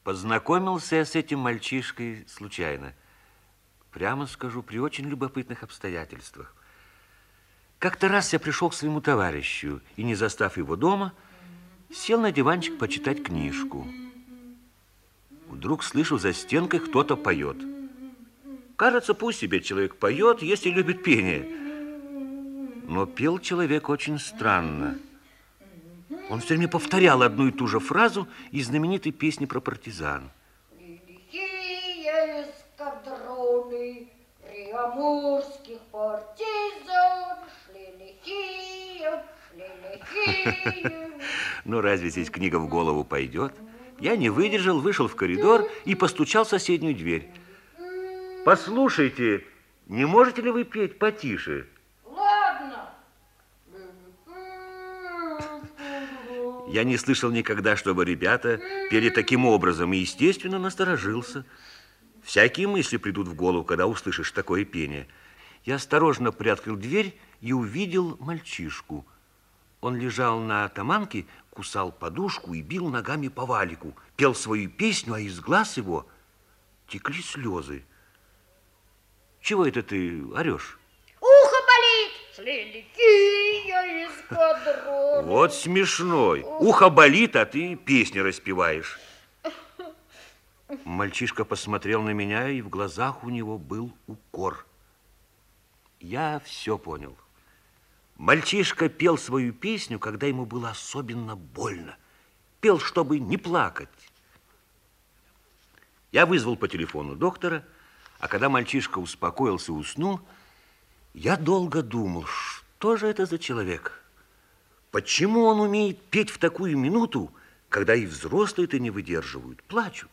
Познакомился я с этим мальчишкой случайно. Прямо скажу, при очень любопытных обстоятельствах. Как-то раз я пришел к своему товарищу и, не застав его дома, сел на диванчик почитать книжку. Вдруг слышу, за стенкой кто-то поет. Кажется, пусть себе человек поет, если любит пение. Но пел человек очень странно. Он все время повторял одну и ту же фразу из знаменитой песни про партизан. Лихие эскадроны приамурских партизан шли лихие, шли лихие. Ну, разве здесь книга в голову пойдет? Я не выдержал, вышел в коридор и постучал в соседнюю дверь. Послушайте, не можете ли вы петь потише? Ладно. Я не слышал никогда, чтобы ребята пели таким образом, и, естественно, насторожился. Всякие мысли придут в голову, когда услышишь такое пение. Я осторожно приоткрыл дверь и увидел мальчишку. Он лежал на таманке, кусал подушку и бил ногами по валику, пел свою песню, а из глаз его текли слезы. Чего это ты орешь? Ухо болит. Шли лихие эскадроны. Вот смешной. Ухо болит, а ты песни распеваешь. Мальчишка посмотрел на меня, и в глазах у него был укор. Я все понял. Мальчишка пел свою песню, когда ему было особенно больно. Пел, чтобы не плакать. Я вызвал по телефону доктора, а когда мальчишка успокоился и уснул, я долго думал, что же это за человек? Почему он умеет петь в такую минуту, когда и взрослые-то не выдерживают, плачут?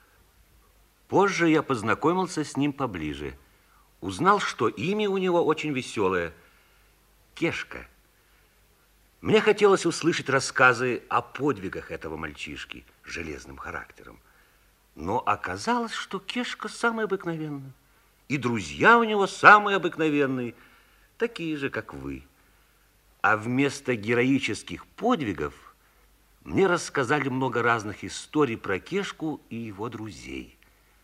Позже я познакомился с ним поближе. Узнал, что имя у него очень веселое – Кешка. Мне хотелось услышать рассказы о подвигах этого мальчишки с железным характером. Но оказалось, что Кешка самый обыкновенный. И друзья у него самые обыкновенные, такие же, как вы. А вместо героических подвигов мне рассказали много разных историй про Кешку и его друзей.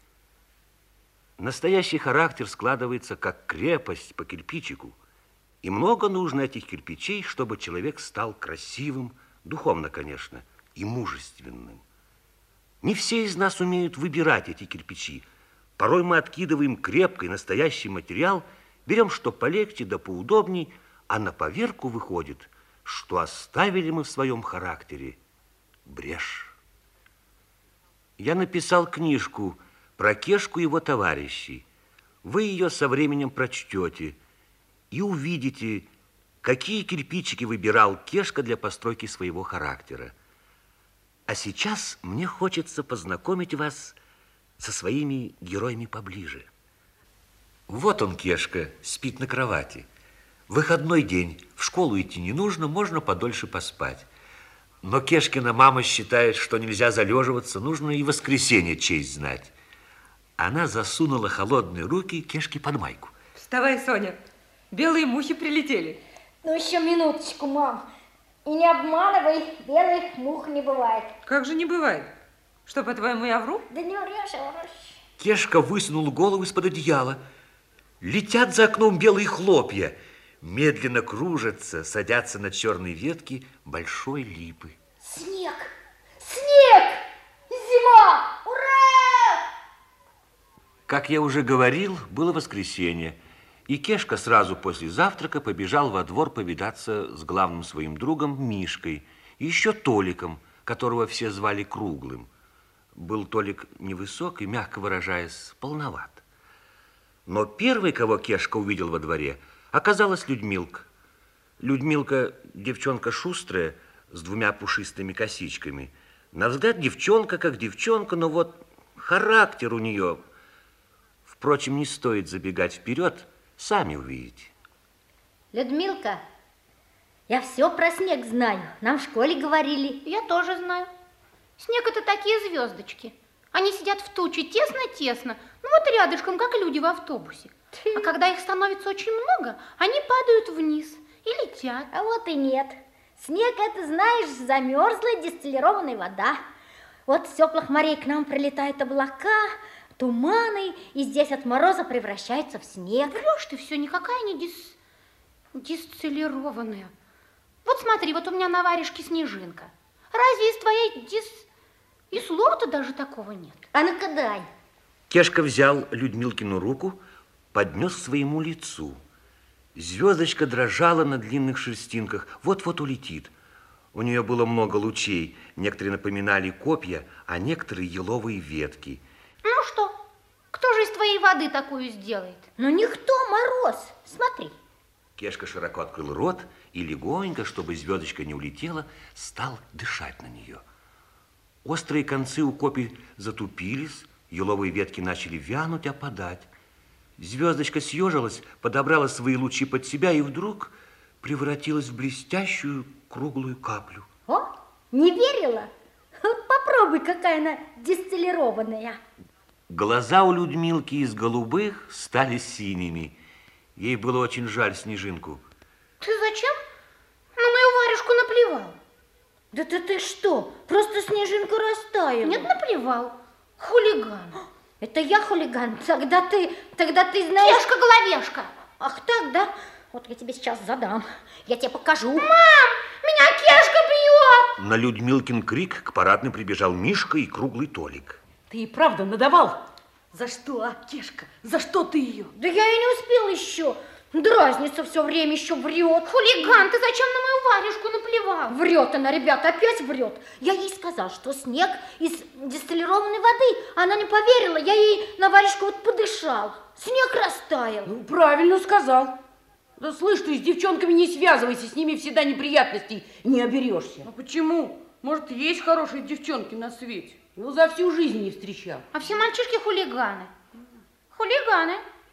Настоящий характер складывается как крепость по кирпичику. И много нужно этих кирпичей, чтобы человек стал красивым, духовно, конечно, и мужественным. Не все из нас умеют выбирать эти кирпичи. Порой мы откидываем крепкий настоящий материал, берем что полегче да поудобней, а на поверку выходит, что оставили мы в своем характере брешь. Я написал книжку про Кешку и его товарищей. Вы ее со временем прочтете и увидите, какие кирпичики выбирал Кешка для постройки своего характера. А сейчас мне хочется познакомить вас со своими героями поближе. Вот он, Кешка, спит на кровати. Выходной день, в школу идти не нужно, можно подольше поспать. Но Кешкина мама считает, что нельзя залеживаться, нужно и воскресенье честь знать. Она засунула холодные руки Кешке под майку. Вставай, Соня, белые мухи прилетели. Ну, еще минуточку, мам. И не обманывай, белых мух не бывает. Как же не бывает? Что, по-твоему, я вру? Да не врешь, а врешь. Кешка высунул голову из-под одеяла. Летят за окном белые хлопья. Медленно кружатся, садятся на черные ветки большой липы. Снег! Снег! Зима! Ура! Как я уже говорил, было воскресенье, и Кешка сразу после завтрака побежал во двор повидаться с главным своим другом Мишкой и еще Толиком, которого все звали Круглым. Был Толик невысок и, мягко выражаясь, полноват. Но первой, кого Кешка увидел во дворе, оказалась Людмилка. Людмилка девчонка шустрая, с двумя пушистыми косичками. На взгляд девчонка как девчонка, но вот характер у нее. Впрочем, не стоит забегать вперед, сами увидите. Людмилка, я все про снег знаю. Нам в школе говорили. Я тоже знаю. Снег – это такие звездочки. Они сидят в туче тесно-тесно, ну вот рядышком, как люди в автобусе. А когда их становится очень много, они падают вниз и летят. А вот и нет. Снег – это, знаешь, замерзлая дистиллированная вода. Вот с теплых морей к нам прилетают облака, туманы, и здесь от мороза превращаются в снег. Врешь ты все, никакая не дистиллированная. Вот смотри, вот у меня на варежке снежинка. Разве из твоей и слова-то даже такого нет? А ну-ка дай. Кешка взял Людмилкину руку, поднес к своему лицу. Звездочка дрожала на длинных шерстинках, вот-вот улетит. У нее было много лучей, некоторые напоминали копья, а некоторые еловые ветки. Ну что, кто же из твоей воды такую сделает? Ну никто, Мороз, смотри. Кешка широко открыл рот и легонько, чтобы звездочка не улетела, стал дышать на нее. Острые концы у копий затупились, еловые ветки начали вянуть, опадать. Звездочка съежилась, подобрала свои лучи под себя и вдруг превратилась в блестящую круглую каплю. О, не верила? Вот попробуй, какая она дистиллированная. Глаза у Людмилки из голубых стали синими. Ей было очень жаль Снежинку. Ты зачем на мою варежку наплевал? Да ты что? Просто снежинка растаяла. Нет, наплевал. Хулиган. Это я хулиган. Тогда ты знаешь... Кешка-головешка. Ах так, да? Вот я тебе сейчас задам. Я тебе покажу. Мам, меня Кешка бьет. На Людмилкин крик к парадной прибежал Мишка и круглый Толик. Ты и правда надавал? За что, Кешка? За что ты ее? Да я и не успел еще. Дразнится все время, еще врет. Хулиган, ты зачем на мою варежку наплевал? Врет она, ребята, опять врет. Я ей сказал, что снег из дистиллированной воды. Она не поверила, я ей на варежку вот подышал. Снег растаял. Ну, правильно сказал. Да слышь, ты с девчонками не связывайся, с ними всегда неприятностей не оберешься. А почему? Может, есть хорошие девчонки на свете? Ну, за всю жизнь не встречал. А все мальчишки хулиганы. Хулиганы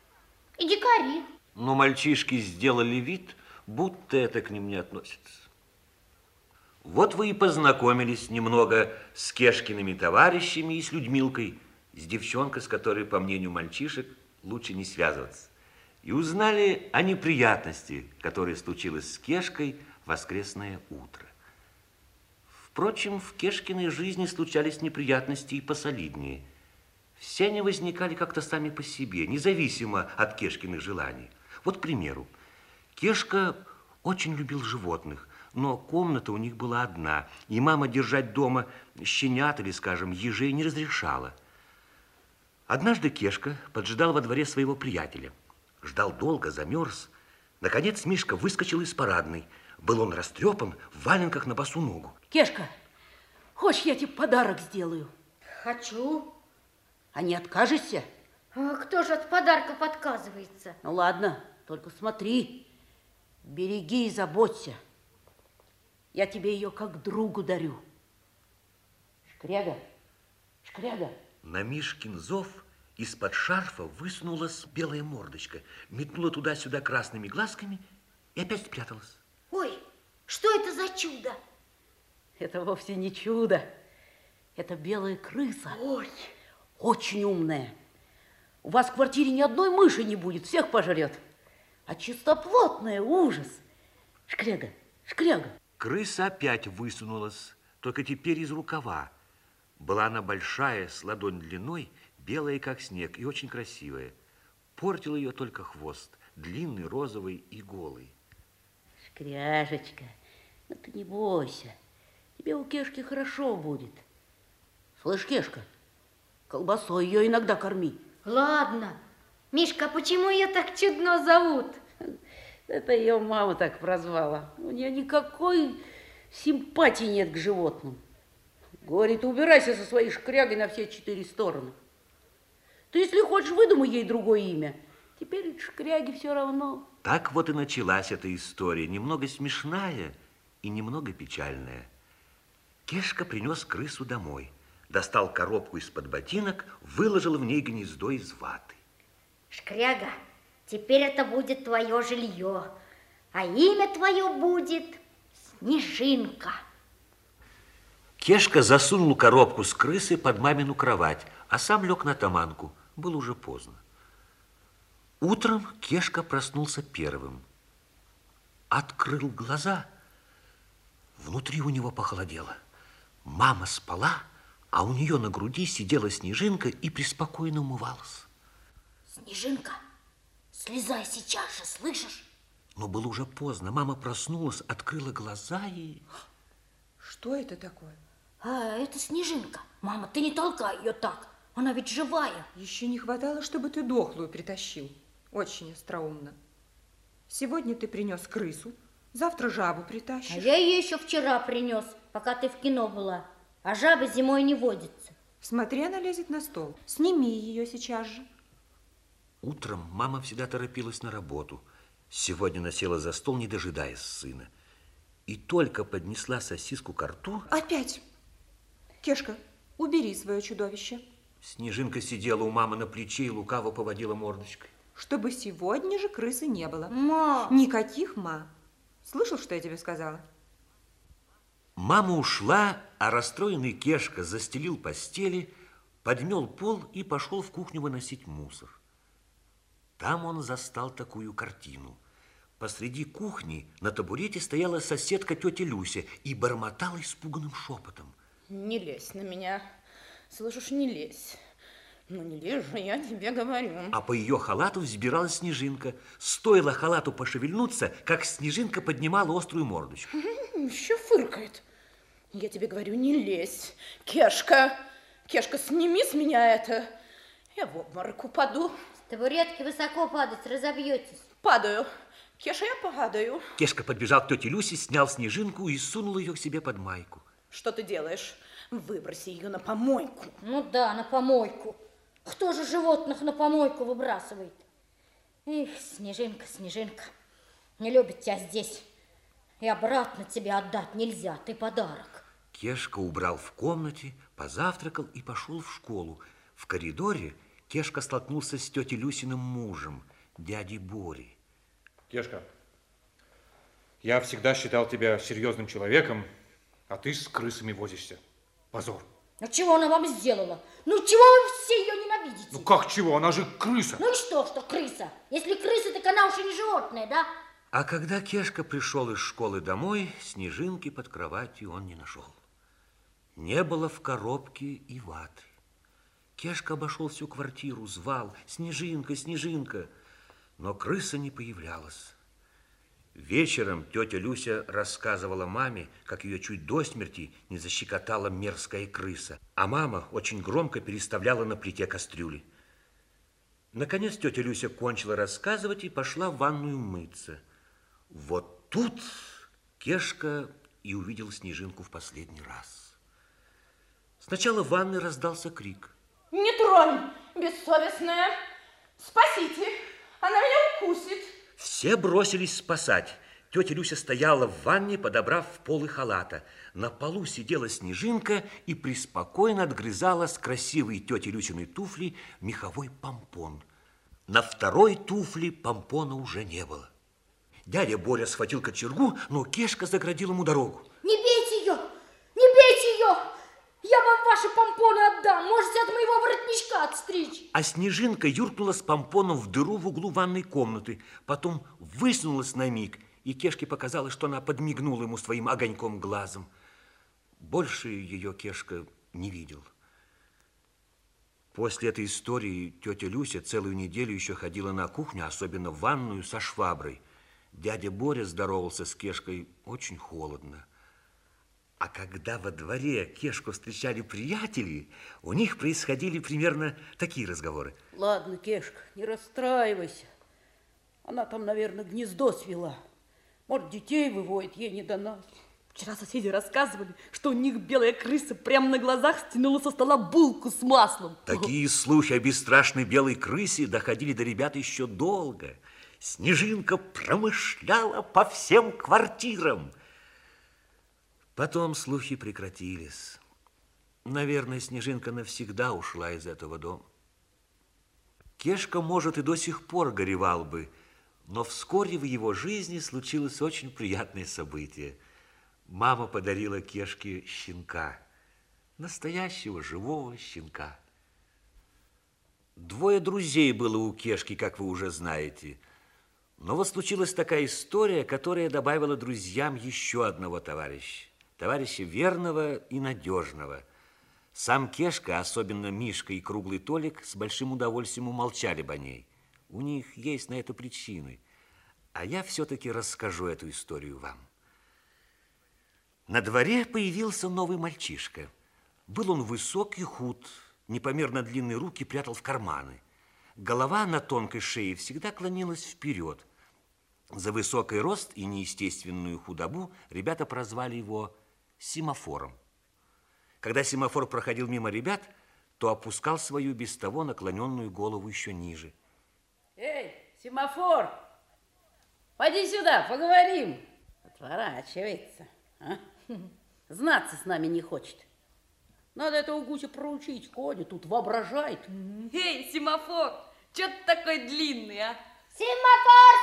и дикари. Но мальчишки сделали вид, будто это к ним не относится. Вот вы и познакомились немного с Кешкиными товарищами и с Людмилкой, с девчонкой, с которой, по мнению мальчишек, лучше не связываться. И узнали о неприятности, которая случилась с Кешкой в воскресное утро. Впрочем, в Кешкиной жизни случались неприятности и посолиднее. Все они возникали как-то сами по себе, независимо от Кешкиных желаний. Вот, к примеру, Кешка очень любил животных, но комната у них была одна, и мама держать дома щенят или, скажем, ежей не разрешала. Однажды Кешка поджидал во дворе своего приятеля. Ждал долго, замерз. Наконец Мишка выскочил из парадной. Был он растрепан, в валенках на босу ногу. Кешка, хочешь, я тебе подарок сделаю? Хочу. А не откажешься? А кто же от подарков отказывается? Ну, ладно, только смотри, береги и заботься. Я тебе ее как другу дарю. Шкряга, Шкряга. На Мишкин зов из-под шарфа высунулась белая мордочка, метнула туда-сюда красными глазками и опять спряталась. Ой, что это за чудо? Это вовсе не чудо. Это белая крыса. Ой. Очень умная. У вас в квартире ни одной мыши не будет, всех пожрет. А чистоплотная, ужас. Шкряга, Шкряга. Крыса опять высунулась, только теперь из рукава. Была она большая, с ладонь длиной, белая, как снег, и очень красивая. Портил ее только хвост, длинный, розовый и голый. Шкряжечка, ну ты не бойся. Тебе у Кешки хорошо будет. Слышь, Кешка, колбасой ее иногда корми. Ладно. Мишка, а почему ее так чудно зовут? Это ее мама так прозвала. У нее никакой симпатии нет к животным. Говорит, убирайся со своей шкрягой на все 4 стороны. Ты, если хочешь, выдумай ей другое имя. Теперь шкряге все равно. Так вот и началась эта история, немного смешная и немного печальная. Кешка принес крысу домой, достал коробку из-под ботинок, выложил в ней гнездо из ваты. Шкряга, теперь это будет твое жилье, а имя твое будет Снежинка. Кешка засунул коробку с крысой под мамину кровать, а сам лег на таманку. Было уже поздно. Утром Кешка проснулся первым. Открыл глаза. Внутри у него похолодело. Мама спала, А у нее на груди сидела Снежинка и преспокойно умывалась. Снежинка, слезай сейчас же, слышишь? Но было уже поздно. Мама проснулась, открыла глаза и... Что это такое? А, это Снежинка. Мама, ты не толкай ее так. Она ведь живая. Еще не хватало, чтобы ты дохлую притащил. Очень остроумно. Сегодня ты принес крысу, завтра жабу притащишь. А я ее еще вчера принес, пока ты в кино была. А жаба зимой не водится. Смотри, она лезет на стол. Сними ее сейчас же. Утром мама всегда торопилась на работу. Сегодня она села за стол, не дожидаясь сына. И только поднесла сосиску ко рту... Опять! Кешка, убери свое чудовище. Снежинка сидела у мамы на плече и лукаво поводила мордочкой. Чтобы сегодня же крысы не было. Ма! Никаких ма. Слышал, что я тебе сказала? Мама ушла, а расстроенный Кешка застелил постели, подмел пол и пошел в кухню выносить мусор. Там он застал такую картину. Посреди кухни на табурете стояла соседка тетя Люся и бормотала испуганным шепотом. Не лезь на меня. Слышишь, не лезь. Ну, не лезь же, я тебе говорю. А по ее халату взбиралась Снежинка. Стоило халату пошевельнуться, как Снежинка поднимала острую мордочку. Еще фыркает. Я тебе говорю, не лезь. Кешка, Кешка, сними с меня это. Я в обморок упаду. С табуретки высоко падать, разобьетесь. Падаю. Кеша, я падаю. Кешка подбежал к тете Люсе, снял Снежинку и сунул ее к себе под майку. Что ты делаешь? Выброси ее на помойку. Ну да, на помойку. Кто же животных на помойку выбрасывает? Эх, Снежинка, Снежинка, не любит тебя здесь. И обратно тебе отдать нельзя, ты подарок. Кешка убрал в комнате, позавтракал и пошел в школу. В коридоре Кешка столкнулся с тетей Люсиным мужем, дядей Борей. Кешка, я всегда считал тебя серьезным человеком, а ты с крысами возишься. Позор. Ну чего она вам сделала? Ну чего вы все ее ненавидите? Ну как чего? Она же крыса. Ну и что крыса? Если крыса, так она уж и не животное, да? А когда Кешка пришел из школы домой, Снежинки под кроватью он не нашел. Не было в коробке и ваты. Кешка обошел всю квартиру, звал: «Снежинка, Снежинка!» Но крыса не появлялась. Вечером тетя Люся рассказывала маме, как ее чуть до смерти не защекотала мерзкая крыса, а мама очень громко переставляла на плите кастрюли. Наконец тетя Люся кончила рассказывать и пошла в ванную мыться. Вот тут Кешка и увидел Снежинку в последний раз. Сначала в ванной раздался крик. Не тронь, бессовестная. Спасите, она меня укусит. Все бросились спасать. Тетя Люся стояла в ванне, подобрав полы халата. На полу сидела Снежинка и преспокойно отгрызала с красивой тети Люсиной туфли меховой помпон. На второй туфли помпона уже не было. Дядя Боря схватил кочергу, но Кешка заградил ему дорогу. Не бейте ее! Не бейте ее! Я вам ваши помпоны отдам. Можете от моего воротничка отстричь. А Снежинка юркнула с помпоном в дыру в углу ванной комнаты. Потом высунулась на миг, и Кешке показалось, что она подмигнула ему своим огоньком глазом. Больше ее Кешка не видел. После этой истории тетя Люся целую неделю еще ходила на кухню, особенно в ванную, со шваброй. Дядя Боря здоровался с Кешкой очень холодно. А когда во дворе Кешку встречали приятели, у них происходили примерно такие разговоры. Ладно, Кешка, не расстраивайся. Она там, наверное, гнездо свела. Может, детей выводит, ей не до нас. Вчера соседи рассказывали, что у них белая крыса прямо на глазах стянула со стола булку с маслом. Такие слухи о бесстрашной белой крысе доходили до ребят еще долго. Снежинка промышляла по всем квартирам. Потом слухи прекратились. Наверное, Снежинка навсегда ушла из этого дома. Кешка, может, и до сих пор горевал бы, но вскоре в его жизни случилось очень приятное событие. Мама подарила Кешке щенка, настоящего живого щенка. Двое друзей было у Кешки, как вы уже знаете. Но вот случилась такая история, которая добавила друзьям еще одного товарища. Товарища верного и надежного. Сам Кешка, особенно Мишка и Круглый Толик, с большим удовольствием умолчали бы о ней. У них есть на это причины. А я все-таки расскажу эту историю вам. На дворе появился новый мальчишка. Был он высок и худ, непомерно длинные руки прятал в карманы. Голова на тонкой шее всегда клонилась вперед. За высокий рост и неестественную худобу ребята прозвали его Семафором. Когда Семафор проходил мимо ребят, то опускал свою без того наклоненную голову еще ниже. Эй, Семафор, поди сюда, поговорим. Отворачивается. А? Знаться с нами не хочет. Надо этого гуся проучить. Ходит, тут воображает. Эй, Семафор, что ты такой длинный, а? Семафор,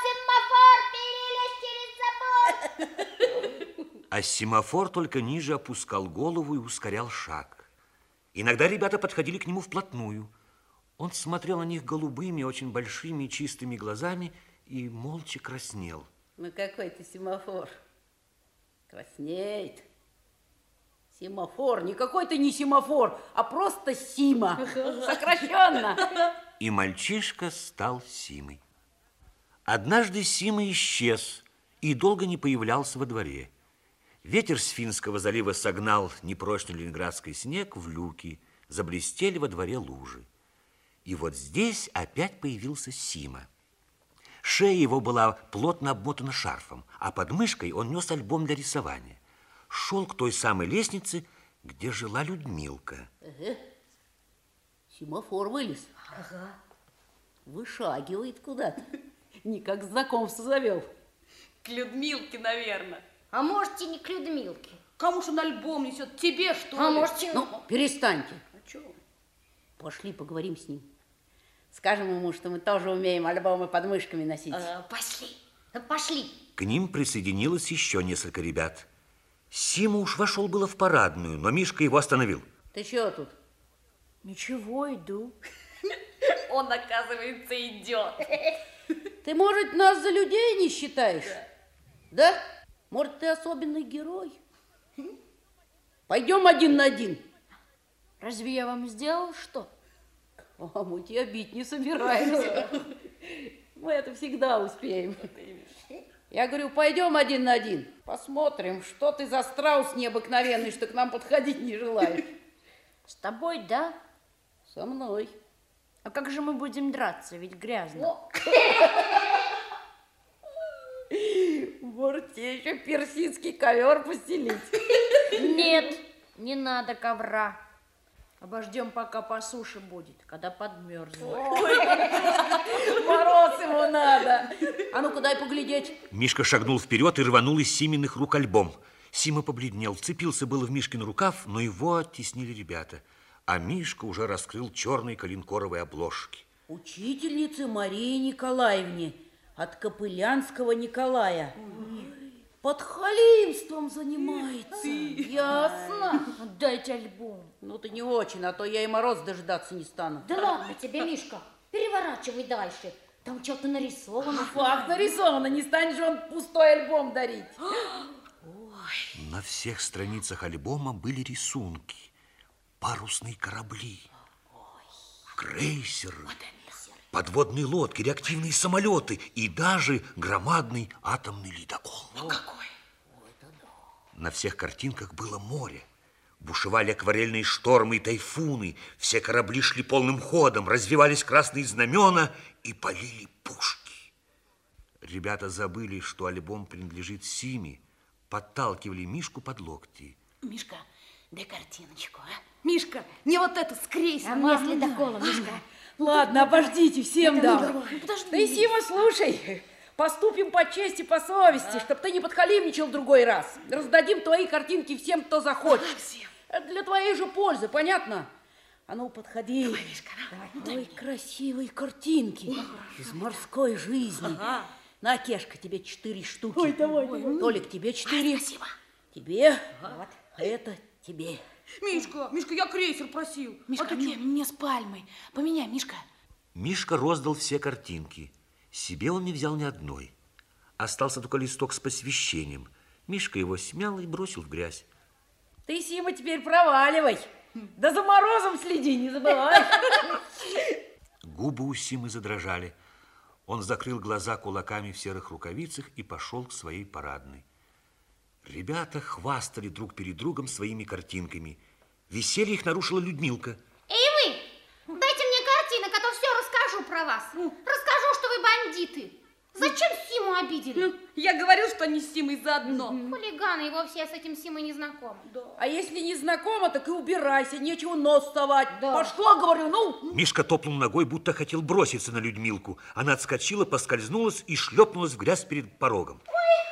Семафор, перелезь через забор. А Семафор только ниже опускал голову и ускорял шаг. Иногда ребята подходили к нему вплотную. Он смотрел на них голубыми, очень большими и чистыми глазами и молча краснел. Ну какой ты Семафор? Краснеет. Семафор, никакой ты не Семафор, а просто Сима. Сокращенно. И мальчишка стал Симой. Однажды Сима исчез и долго не появлялся во дворе. Ветер с Финского залива согнал непрочный ленинградский снег в люки, заблестели во дворе лужи. И вот здесь опять появился Сима. Шея его была плотно обмотана шарфом, а под мышкой он нес альбом для рисования. Шел к той самой лестнице, где жила Людмилка. Семафор вылез. Ага. Вышагивает куда-то. Никак знакомство завел. К Людмилке, наверное. А может, и не к Людмилке. Кому ж он альбом несет? Тебе, что ли? А может, и... Ну, перестаньте. А что? Пошли поговорим с ним. Скажем ему, что мы тоже умеем альбомы под мышками носить. Пошли, пошли. К ним присоединилось еще несколько ребят. Сима уж вошел было в парадную, но Мишка его остановил. Ты чего тут? Ничего, иду. Он, оказывается, идет. Ты, может, нас за людей не считаешь? Да? Может, ты особенный герой? Пойдем один на один. Разве я вам сделал что? А мы тебя бить не собираемся. Мы это всегда успеем. Я говорю, пойдем один на один. Посмотрим, что ты за страус необыкновенный, что к нам подходить не желаешь. С тобой, да? Со мной. А как же мы будем драться? Ведь грязно. Может, тебе еще персидский ковер постелить? Нет, не надо ковра. Обождем, пока по суше будет, когда подмерзнет. Мороз ему надо. А ну-ка, дай поглядеть. Мишка шагнул вперед и рванул из Симиных рук альбом. Сима побледнел, вцепился было в Мишкин рукав, но его оттеснили ребята. А Мишка уже раскрыл черные коленкоровые обложки. Учительнице Марии Николаевне от Копылянского Николая. Под халимством занимается. Ясно? Дайте альбом. Ну, ты не очень, а то я и мороз дожидаться не стану. Да ладно тебе, Мишка, переворачивай дальше. Там что-то нарисовано. Факт нарисовано, не станешь же он пустой альбом дарить. На всех страницах альбома были рисунки. Парусные корабли, крейсеры, подводные лодки, реактивные самолеты и даже громадный атомный ледокол. Ну какой? На всех картинках было море. Бушевали акварельные штормы и тайфуны. Все корабли шли полным ходом, развивались красные знамена и полили пушки. Ребята забыли, что альбом принадлежит Симе, подталкивали Мишку под локти. Мишка, дай картиночку, а? Мишка, не вот эту с крейсером. А мне ледокола, Мишка. Ладно, обождите, всем дам. Подожди. Ты, Сима, слушай, поступим по чести, по совести, чтоб ты не подхалимничал в другой раз. Раздадим твои картинки всем, кто захочет. Это для твоей же пользы, понятно? А ну, подходи. Давай, Мишка, Ой, красивые картинки из морской жизни. На, Кешка, тебе 4 штуки. Ой, давай. Толик, тебе 4. Спасибо. Тебе. Вот. А это тебе. Мишка, я крейсер просил. Мишка, мне с пальмой. Поменяй, Мишка. Мишка роздал все картинки. Себе он не взял ни одной. Остался только листок с посвящением. Мишка его смял и бросил в грязь. Ты, Сима, теперь проваливай. Да за морозом следи, не забывай. Губы у Симы задрожали. Он закрыл глаза кулаками в серых рукавицах и пошел к своей парадной. Ребята хвастали друг перед другом своими картинками. Веселье их нарушила Людмилка. Эй вы, дайте мне картинок, а то все расскажу про вас. Расскажу, что вы бандиты. Зачем Симу обидели? Я говорил, что они с Симой заодно. Хулиганы, и вовсе я с этим Симой не знакома. А если не знакома, так и убирайся, нечего нос совать. Пошла, говорю, ну. Мишка топнул ногой, будто хотел броситься на Людмилку. Она отскочила, поскользнулась и шлепнулась в грязь перед порогом.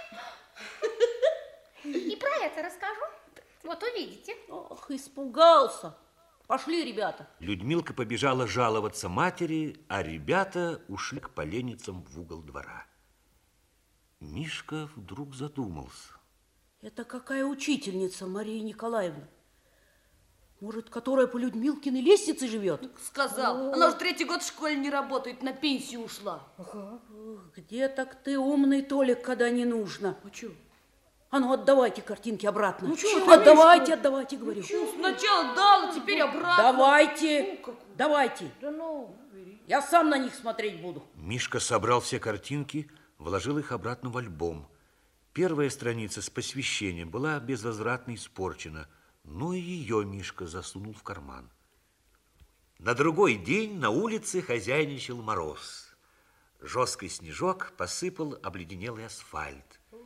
И про это расскажу. Вот увидите. Ох, испугался. Пошли, ребята. Людмилка побежала жаловаться матери, а ребята ушли к поленницам в угол двора. Мишка вдруг задумался. Это какая учительница, Мария Николаевна? Может, которая по Людмилкиной лестнице живет? Сказал. Она уже 3-й год в школе не работает, на пенсию ушла. Ох, где так ты умный, Толик, когда не нужно? А что? А ну, отдавайте картинки обратно. Ну, чего? Отдавайте, отдавайте, говорю. Сначала дал, а теперь обратно. Давайте, давайте. Да ну. Я сам на них смотреть буду. Мишка собрал все картинки, вложил их обратно в альбом. Первая страница с посвящением была безвозвратно испорчена, но и ее Мишка засунул в карман. На другой день на улице хозяйничал мороз. Жесткий снежок посыпал обледенелый асфальт.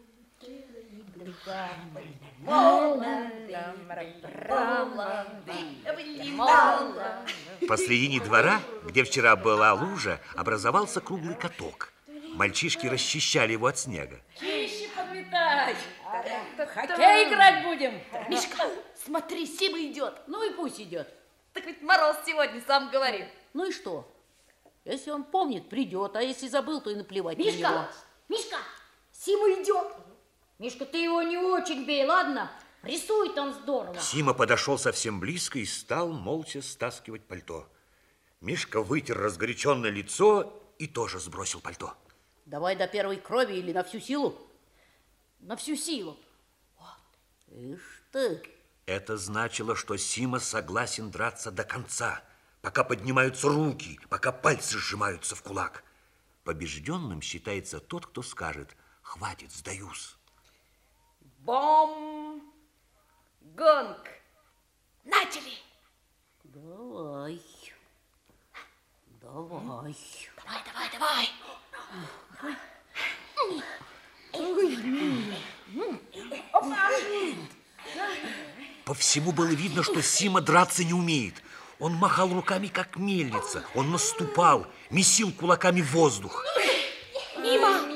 Посредине двора, где вчера была лужа, образовался круглый каток. Мальчишки расчищали его от снега. Чище подметай. Хоккей играть будем. Мишка, смотри, Сима идет. Ну и пусть идет. Так ведь Мороз сегодня сам говорил. Ну и что? Если он помнит, придет, а если забыл, то и наплевать на него. Мишка, Мишка, Сима идет. Мишка, ты его не очень бей, ладно? Рисует он здорово. Сима подошел совсем близко и стал молча стаскивать пальто. Мишка вытер разгоряченное лицо и тоже сбросил пальто. Давай до первой крови или на всю силу? На всю силу. Ишь ты. Это значило, что Сима согласен драться до конца, пока поднимаются руки, пока пальцы сжимаются в кулак. Побежденным считается тот, кто скажет: «Хватит, сдаюсь». Бом! Гонг! Начали! Давай. Давай. Давай! По всему было видно, что Сима драться не умеет. Он махал руками, как мельница. Он наступал, месил кулаками воздух. Мимо!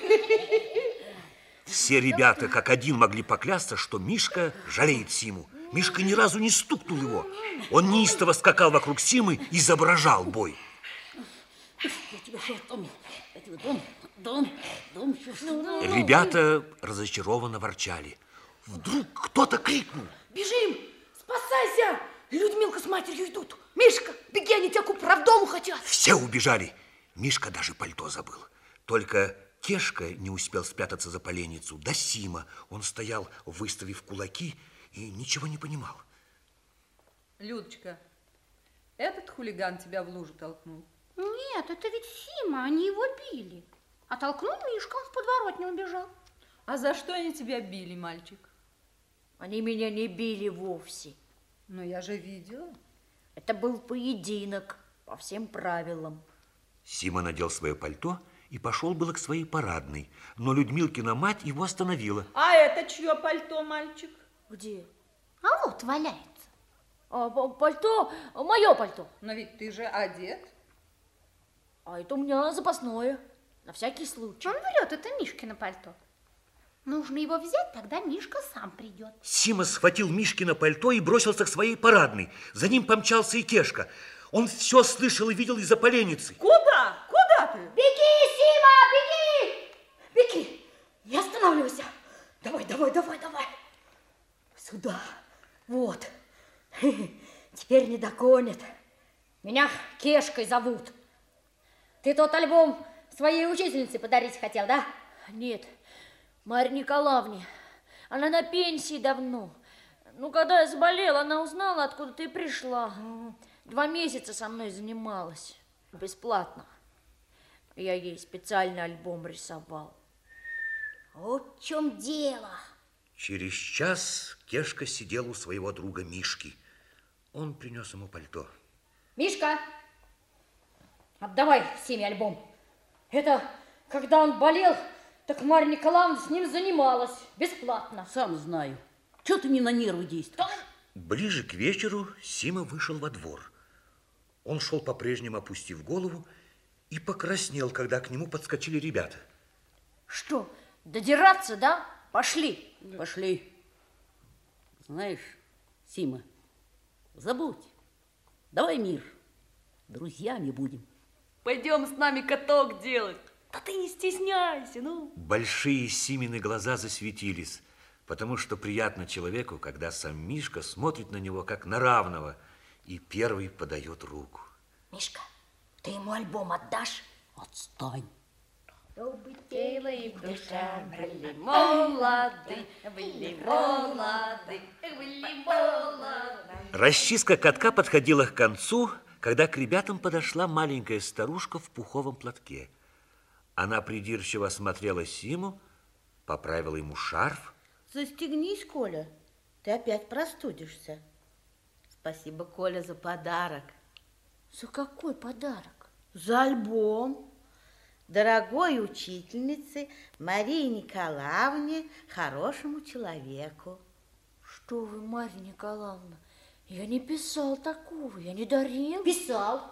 Все ребята как один могли поклясться, что Мишка жалеет Симу. Мишка ни разу не стукнул его. Он неистово скакал вокруг Симы и изображал бой. Я тебя что, дом. Ребята разочарованно ворчали. Вдруг кто-то крикнул: Бежим! Спасайся! Людмилка с матерью идут. Мишка, беги, они тебя к управдому хотят. Все убежали. Мишка даже пальто забыл. Только Кешка не успел спрятаться за поленницу. Да Сима. Он стоял, выставив кулаки, и ничего не понимал. Людочка, этот хулиган тебя в лужу толкнул? Нет, это ведь Сима, они его били. А толкнул Мишка, он в подворотню убежал. А за что они тебя били, мальчик? Они меня не били вовсе. Но я же видела. Это был поединок по всем правилам. Сима надел свое пальто и пошел было к своей парадной. Но Людмилкина мать его остановила. А это чье пальто, мальчик? Где? А вот валяется. Пальто, мое пальто. Но ведь ты же одет. А это у меня запасное, на всякий случай. Он врет, это Мишкино пальто. Нужно его взять, тогда Мишка сам придет. Сима схватил Мишкино пальто и бросился к своей парадной. За ним помчался и Кешка. Он все слышал и видел из-за поленницы. Куда? Куда ты? Беги, Сима, беги! Беги! Не останавливайся! Давай! Сюда. Вот. Теперь не догонит. Меня Кешкой зовут. Ты тот альбом своей учительнице подарить хотел, да? Нет, Марье Николаевне. Она на пенсии давно. Ну, когда я заболела, она узнала, откуда ты пришла. 2 месяца со мной занималась. Бесплатно. Я ей специальный альбом рисовал. Вот в чем дело. Через час Кешка сидел у своего друга Мишки. Он принес ему пальто. Мишка, отдавай Симе альбом. Это когда он болел, так Марья Николаевна с ним занималась бесплатно. Сам знаю. Чего ты не на нервы действуешь? Ближе к вечеру Сима вышел во двор. Он шел по-прежнему, опустив голову, и покраснел, когда к нему подскочили ребята. Что, додираться, да? Пошли. Пошли. Знаешь, Сима, забудь. Давай мир. Друзьями будем. Пойдем с нами каток делать. Да ты не стесняйся, ну. Большие Симины глаза засветились, потому что приятно человеку, когда сам Мишка смотрит на него как на равного и первый подает руку. Мишка, ты ему альбом отдашь? Отстань. Чтобы тело и душа были молоды, были молоды, были молоды. Расчистка катка подходила к концу, когда к ребятам подошла маленькая старушка в пуховом платке. Она придирчиво осмотрела Симу, поправила ему шарф. Застегнись, Коля, ты опять простудишься. Спасибо, Коля, за подарок. За какой подарок? За альбом. Дорогой учительнице Марии Николаевне, хорошему человеку. Что вы, Марья Николаевна, я не писал такого, я не дарил. Писал.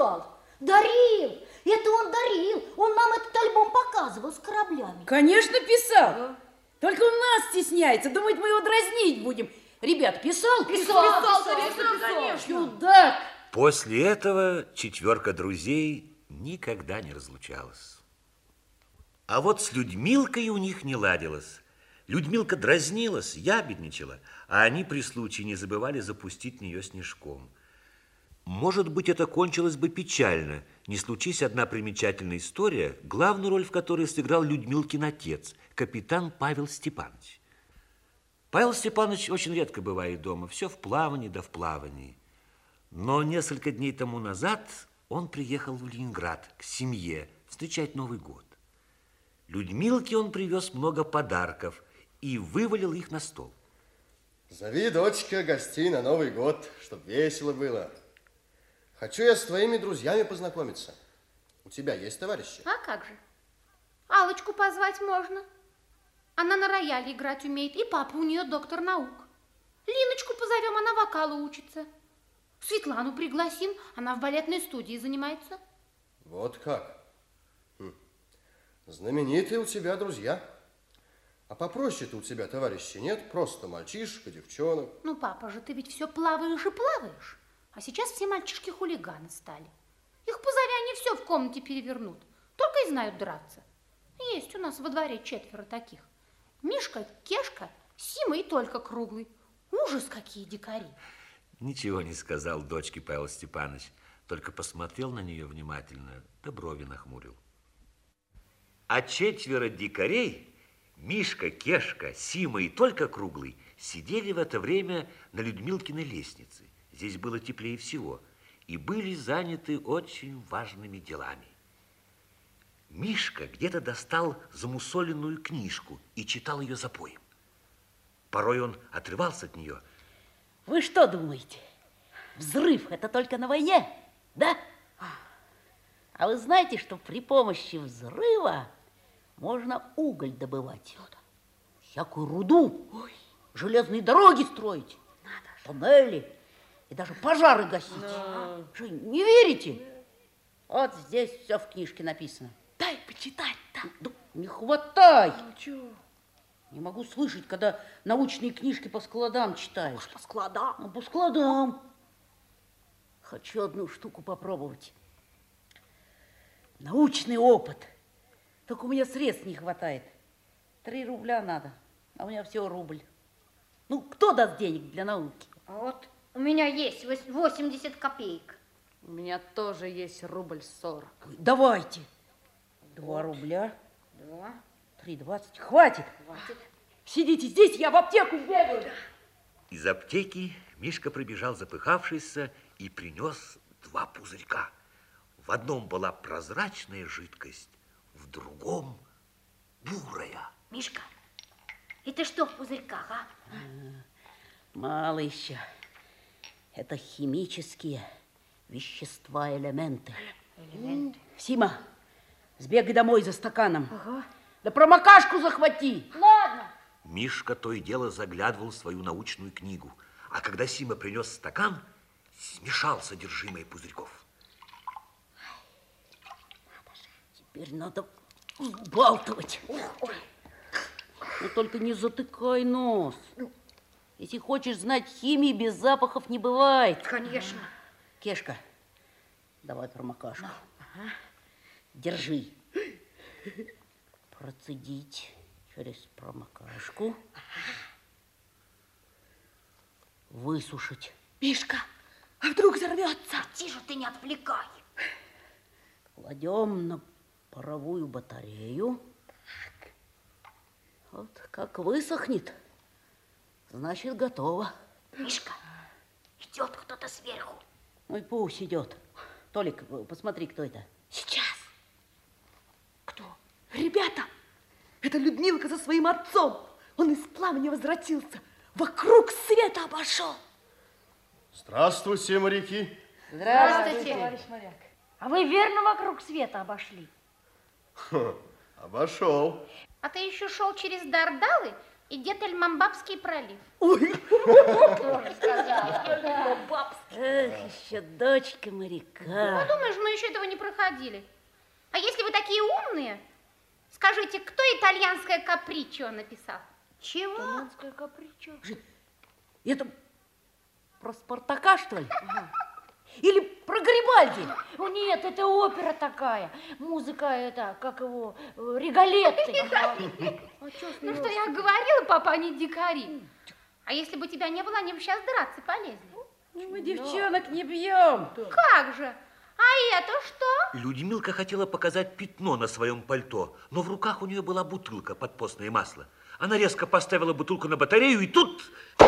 Дарил. Это он дарил. Он нам этот альбом показывал с кораблями. Конечно, писал. Только он нас стесняется. Думает, мы его дразнить будем. Ребят, писал? Писал, конечно. Чудак. После этого четверка друзей никогда не разлучалась. А вот с Людмилкой у них не ладилось. Людмилка дразнилась, ябедничала, а они при случае не забывали запустить в нее снежком. Может быть, это кончилось бы печально, не случись одна примечательная история, главную роль в которой сыграл Людмилкин отец, капитан Павел Степанович. Павел Степанович очень редко бывает дома, все в плавании да в плавании. Но несколько дней тому назад он приехал в Ленинград к семье встречать Новый год. Людмилке он привез много подарков и вывалил их на стол. Зови, дочка, гостей на Новый год, чтоб весело было. Хочу я с твоими друзьями познакомиться. У тебя есть товарищи? А как же? Аллочку позвать можно. Она на рояле играть умеет, и папа у нее доктор наук. Линочку позовем, она вокалу учится. Светлану пригласим, она в балетной студии занимается. Вот как? Знаменитые у тебя друзья. А попроще-то у тебя товарищей нет? Просто мальчишка, девчонок. Ну, папа же, ты ведь все плаваешь и плаваешь. А сейчас все мальчишки хулиганы стали. Их позови, они все в комнате перевернут. Только и знают драться. Есть у нас во дворе 4 таких. Мишка, Кешка, Сима и только Круглый. Ужас, какие дикари. Ничего не сказал дочке Павел Степанович, только посмотрел на нее внимательно, да брови нахмурил. А 4 дикарей, Мишка, Кешка, Сима и только Круглый, сидели в это время на Людмилкиной лестнице. Здесь было теплее всего, и были заняты очень важными делами. Мишка где-то достал замусоленную книжку и читал ее запоем. Порой он отрывался от нее. Вы что думаете? Взрыв – это только на войне, да? А вы знаете, что при помощи взрыва можно уголь добывать? Всякую руду, железные дороги строить, туннели и даже пожары гасить. Что, не верите? Вот здесь все в книжке написано. Дай почитать-то. Да не хватай. Не могу слышать, когда научные книжки по складам читаешь. По складам. Ну, по складам. Хочу одну штуку попробовать. Научный опыт. Только у меня средств не хватает. 3 рубля надо, а у меня всего рубль. Ну, кто даст денег для науки? А вот у меня есть 80 копеек. У меня тоже есть 1,40 рубля. Ой, давайте. 2 рубля. 2. 3,20. Хватит. Хватит. Сидите здесь, я в аптеку бегаю. Из аптеки Мишка прибежал запыхавшийся и принес 2 пузырька. В одном была прозрачная жидкость, в другом бурая. Мишка, это что в пузырьках, а? Мало еще. Это химические вещества, элементы. Сима, сбегай домой за стаканом. Ага. Да промокашку захвати. Ладно. Мишка то и дело заглядывал в свою научную книгу, а когда Сима принес стакан, смешал содержимое пузырьков. Теперь надо взбалтывать. Но только не затыкай нос. Если хочешь знать, химии без запахов не бывает. Конечно. Кешка, давай промокашку. Ага. Держи. Процедить через промокашку. Высушить. Мишка, а вдруг взорвется? Тише, ты не отвлекай. Кладем на паровую батарею. Вот как высохнет, значит, готово. Мишка, идет кто-то сверху. Ну и пусть идет. Толик, посмотри, кто это. Сейчас. Кто? Ребята, это Людмилка со своим отцом. Он из пламени возвратился. Вокруг света обошел. Здравствуйте, моряки. Здравствуйте, товарищ моряк. А вы верно вокруг света обошли? Обошел. А ты еще шел через Дардалы и Детель-Мамбабский пролив. Ой, Тоже сказала. Эх, еще дочка моряка. Подумаешь, мы еще этого не проходили. А если вы такие умные, скажите, кто итальянское капричо написал? Чего? Итальянское капричо. Это про Спартака, что ли? Или про Гарибальди? О, нет, это опера такая. Музыка это, как его, Риголетто. Ну что я говорила, папа, они дикари. А если бы тебя не было, они бы сейчас драться полезли. Мы девчонок не бьем. Как же? А это что? Людмилка хотела показать пятно на своем пальто, но в руках у нее была бутылка под постное масло. Она резко поставила бутылку на батарею, и тут...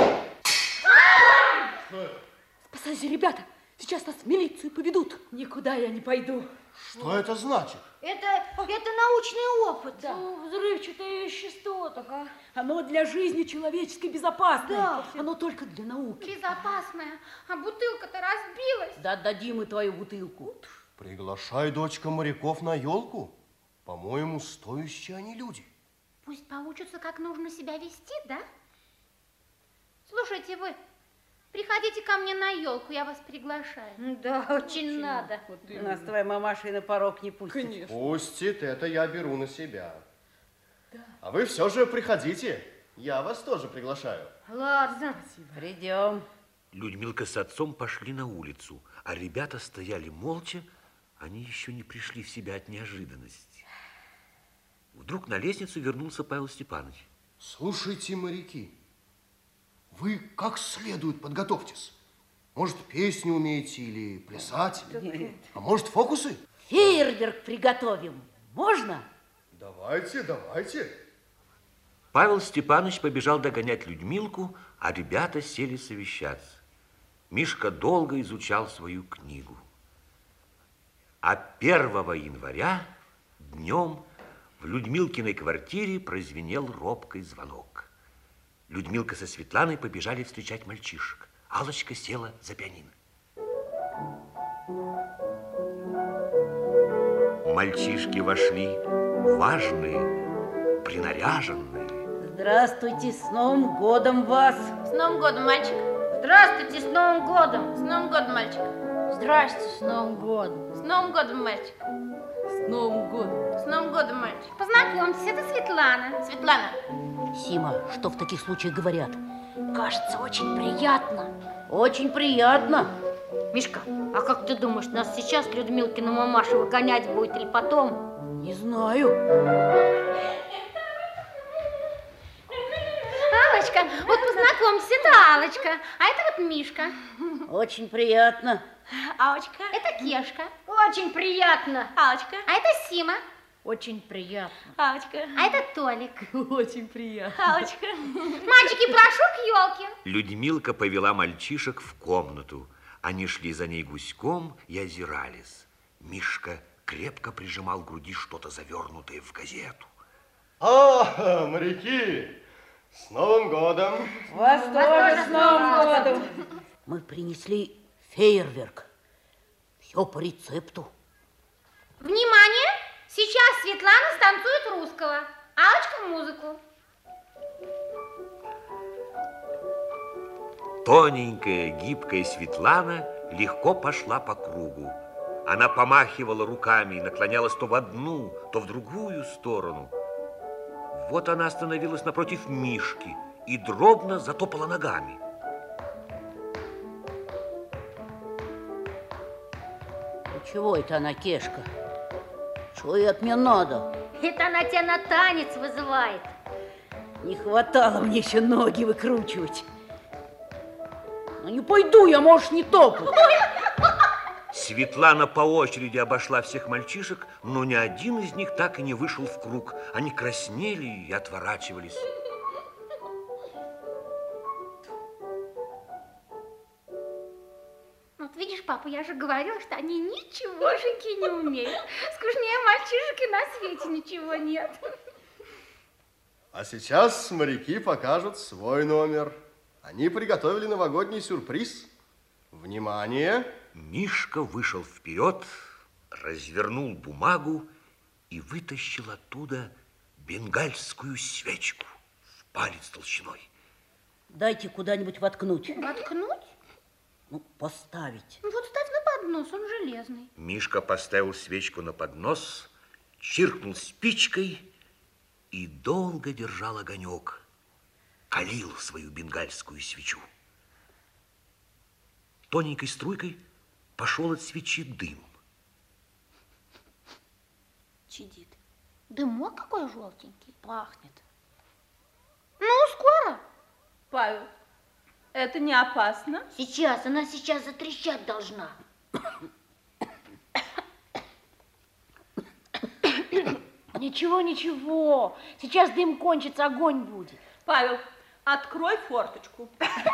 Спасайся, ребята. Сейчас нас в милицию поведут. Никуда я не пойду. Что это значит? Это научный опыт. Да. Взрывчатое вещество такое. Оно для жизни человеческой безопасное. Да. Оно только для науки. Безопасная. А бутылка-то разбилась. Да отдадим мы твою бутылку. Приглашай, дочка, моряков на елку. По-моему, стоящие они люди. Пусть поучатся, как нужно себя вести, да? Слушайте вы, приходите ко мне на елку, я вас приглашаю. Да, очень надо. Нас твоя мамаша и на порог не пустит. Конечно. Пустит, это я беру на себя. Да. А вы все же приходите. Я вас тоже приглашаю. Ладно. Придем. Людмилка с отцом пошли на улицу, а ребята стояли молча, они еще не пришли в себя от неожиданности. Вдруг на лестницу вернулся Павел Степанович. Слушайте, моряки, вы как следует подготовьтесь. Может, песню умеете или плясать? Нет. А может, фокусы? Фейерверк приготовим. Можно? Давайте, давайте. Павел Степанович побежал догонять Людмилку, а ребята сели совещаться. Мишка долго изучал свою книгу. А 1 января днем в Людмилкиной квартире прозвенел робкий звонок. Людмилка со Светланой побежали встречать мальчишек. Аллочка села за пианино. Мальчишки вошли важные, принаряженные. Здравствуйте, с Новым годом вас! С Новым годом, мальчик. Здравствуйте, с Новым годом. С Новым годом, мальчик. Здрасте, с Новым годом. С Новым годом, мальчик. С Новым годом. С Новым годом, мальчик. Познакомьтесь, это Светлана. Светлана. Сима, что в таких случаях говорят? Кажется, очень приятно. Очень приятно. Мишка, а как ты думаешь, нас сейчас Людмилкина мамаша выгонять будет или потом? Не знаю. Аллочка, вот познакомься, это Аллочка, а это вот Мишка. Очень приятно. Аллочка, это Кешка. Очень приятно. Аллочка, а это Сима. Очень приятно. Алочка. А это Толик. Очень приятно. Алочка. Мальчики, прошу к елке. Людмилка повела мальчишек в комнату. Они шли за ней гуськом и озирались. Мишка крепко прижимал к груди что-то завернутое в газету. А, моряки, с Новым годом! Вас тоже с Новым годом! Мы принесли фейерверк. Все по рецепту. Внимание! Сейчас Светлана станцует русского. Алочка музыку. Тоненькая, гибкая Светлана легко пошла по кругу. Она помахивала руками и наклонялась то в одну, то в другую сторону. Вот она остановилась напротив Мишки и дробно затопала ногами. Чего это она, Кешка? Что ей от меня надо? Это она тебя на танец вызывает. Не хватало мне еще ноги выкручивать. Ну не пойду я, можешь не топать. Светлана по очереди обошла всех мальчишек, но ни один из них так и не вышел в круг. Они краснели и отворачивались. Вот видишь, папа, я же говорила, что они ничегошеньки не умеют. Скучнее мальчишек и на свете ничего нет. А сейчас моряки покажут свой номер. Они приготовили новогодний сюрприз. Внимание! Мишка вышел вперед, развернул бумагу и вытащил оттуда бенгальскую свечку в палец толщиной. Дайте куда-нибудь воткнуть. Воткнуть? Ну, поставить. Вот ставь на поднос, он железный. Мишка поставил свечку на поднос, чиркнул спичкой и долго держал огонек. Калил свою бенгальскую свечу. Тоненькой струйкой пошел от свечи дым. Чадит. Дымок какой желтенький. Пахнет. Ну, скоро. Павел, это не опасно? Сейчас, она сейчас затрещать должна. Ничего, ничего. Сейчас дым кончится, огонь будет. Павел, открой форточку.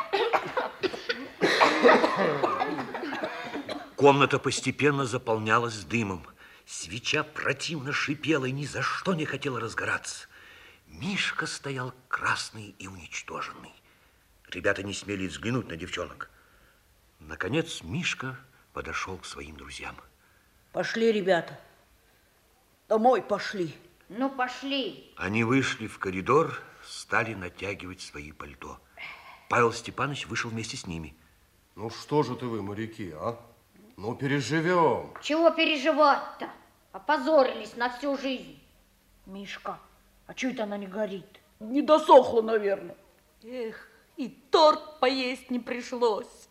Комната постепенно заполнялась дымом. Свеча противно шипела и ни за что не хотела разгораться. Мишка стоял красный и уничтоженный. Ребята не смели взглянуть на девчонок. Наконец Мишка подошел к своим друзьям. Пошли, ребята. Домой пошли. Ну, пошли. Они вышли в коридор, стали натягивать свои пальто. Павел Степанович вышел вместе с ними. Ну что же ты вы, моряки, а? Ну, переживем. Чего переживать-то? Опозорились на всю жизнь. Мишка, а чего это она не горит? Не досохла, наверное. Эх, и торт поесть не пришлось.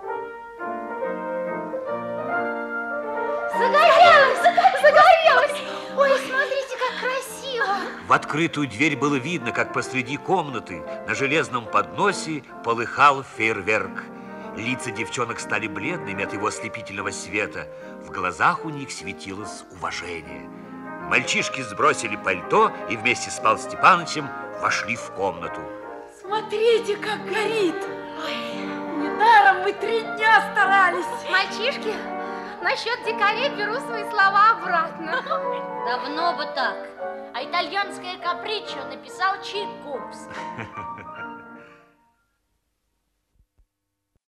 Загорелась! Загорелась! Ой, смотрите, как красиво! В открытую дверь было видно, как посреди комнаты на железном подносе полыхал фейерверк. Лица девчонок стали бледными от его ослепительного света. В глазах у них светилось уважение. Мальчишки сбросили пальто и вместе с Павлом Степановичем вошли в комнату. Смотрите, как горит! Ой, недаром мы 3 дня старались. Мальчишки, насчет дикарей беру свои слова обратно. Давно бы так. А итальянское капричо написал Чайковский.